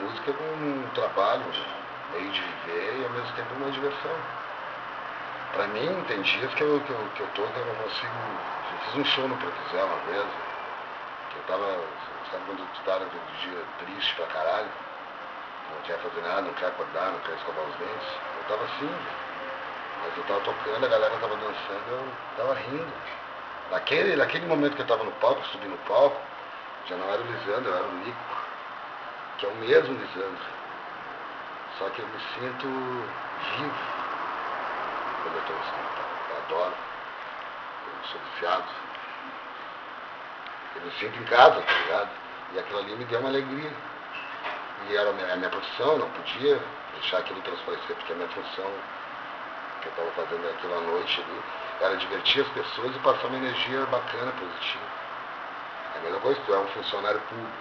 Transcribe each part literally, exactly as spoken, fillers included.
música é um trabalho, um meio de viver e ao mesmo tempo uma diversão. Pra mim, tem dias que eu, que eu, que eu tô, que eu não consigo. Eu fiz um show no Proquizé uma vez, que eu tava, sabe quando tu tá naquele dia triste pra caralho, não quer fazer nada, não quer acordar, não quer escovar os dentes. Eu tava assim, mas eu tava tocando, a galera tava dançando, eu tava rindo. Naquele, naquele momento que eu tava no palco, subi no palco, já não era o Lisandro, eu era o Nico, que é o mesmo Lisandro. Só que eu me sinto vivo quando eu tô no escritório. Eu adoro. Eu sou viciado. Eu me sinto em casa, tá ligado? E aquilo ali me deu uma alegria. E era a minha, a minha profissão, eu não podia deixar aquilo transparecer, porque a minha função que eu estava fazendo aquilo à noite ali era divertir as pessoas e passar uma energia bacana, positiva. É a mesma coisa, tu é um funcionário público.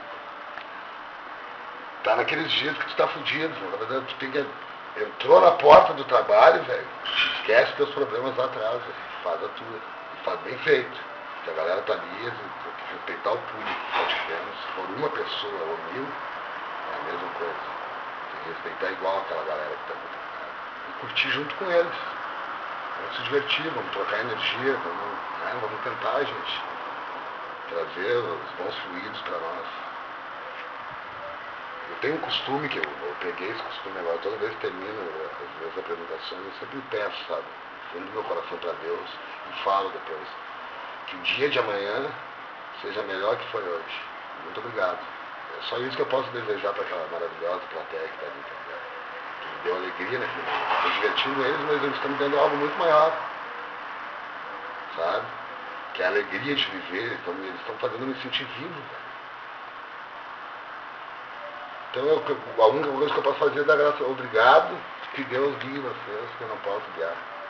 Tá naqueles dias que tu tá fudido, na verdade tu tem que. Entrou na porta do trabalho, velho, esquece teus problemas lá atrás, velho, faz a tua. E faz bem feito. Porque a galera tá ali, tem que respeitar o público que tá te vendo. Se for uma pessoa ou mil, é a mesma coisa. Tem que respeitar igual aquela galera que tá ali. E curtir junto com eles. Vamos se divertir, vamos trocar energia, vamos, né, vamos tentar, gente, trazer os bons fluidos para nós. Eu tenho um costume, que eu, eu peguei esse costume agora, toda vez que termino as minhas apresentações, eu sempre peço, sabe, no fundo do meu coração para Deus, e falo depois, que o dia de amanhã seja melhor que foi hoje. Muito obrigado. É só isso que eu posso desejar para aquela maravilhosa plateia que está ali, tá ligado? Que me deu alegria naquele momento. Estou divertindo eles, mas eles estão me dando algo muito maior, sabe? Que é a alegria de viver, eles estão, eles estão fazendo eu me sentir vivo, velho. Então eu, a única coisa que eu posso fazer é dar graças, obrigado, que Deus guie vocês, que eu não posso guiar.